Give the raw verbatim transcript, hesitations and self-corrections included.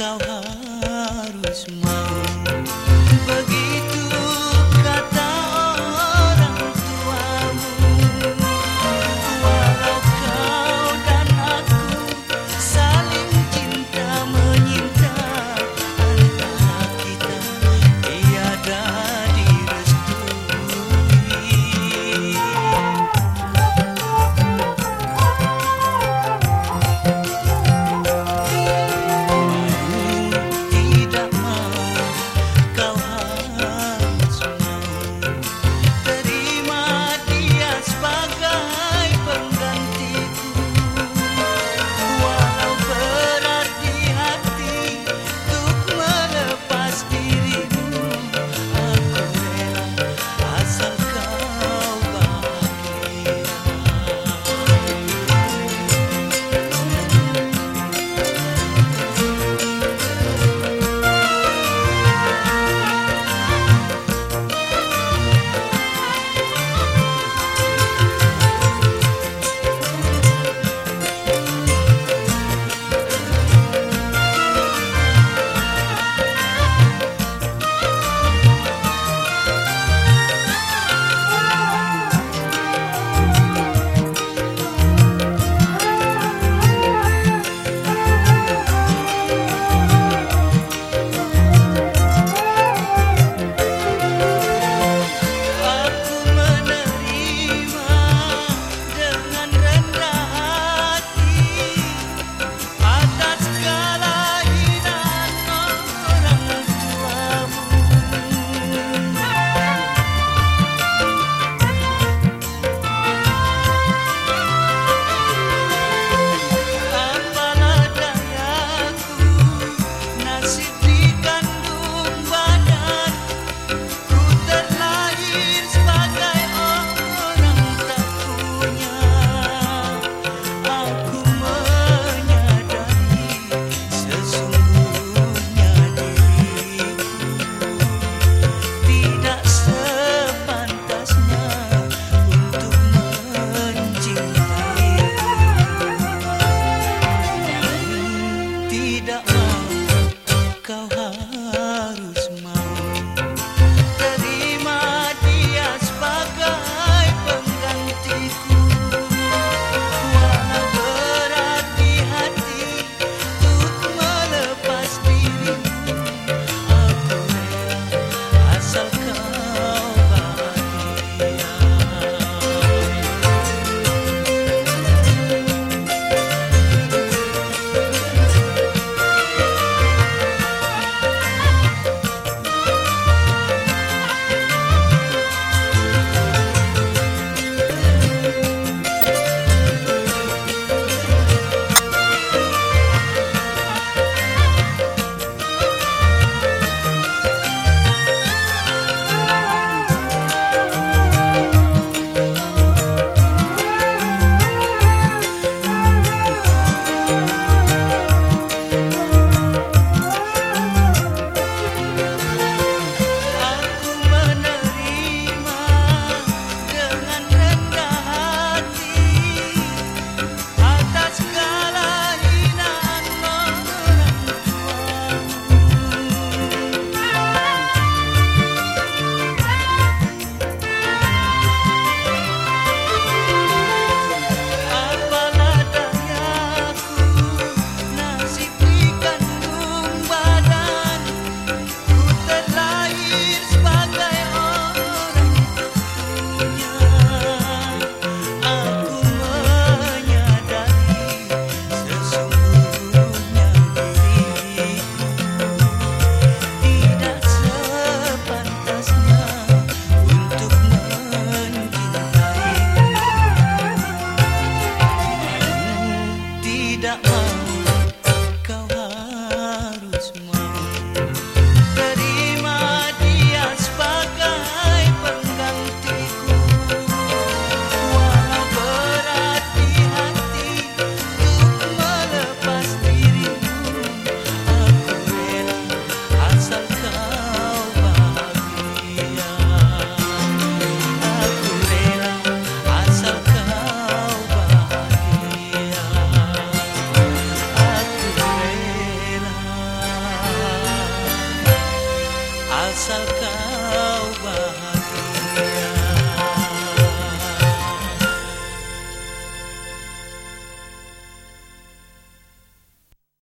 kau harus mau. Begitu kata orang tuamu. Walau kau dan aku saling cinta menyinta, antara kita tiada direstui. Tidak mau, kau harus mau terima dia sebagai penggantiku. Walau berat di hati untuk melepas dirimu, aku rela asal kau bahagia. Aku menerima dengan rendah hati atas segala hinaan orang tuamu. Apalah dayaku, nasib dikandung badan. Ku terlahir sebagai orang tak punya. Aku menyadari sesungguhnya diriku tidak sepantasnya untuk mencintaiku. Tidak mau, kau harus mau terima dia sebagai penggantiku. Walau berat di hati untuk melepas dirimu, aku rela asal kau bahagia. asal kau bahagia.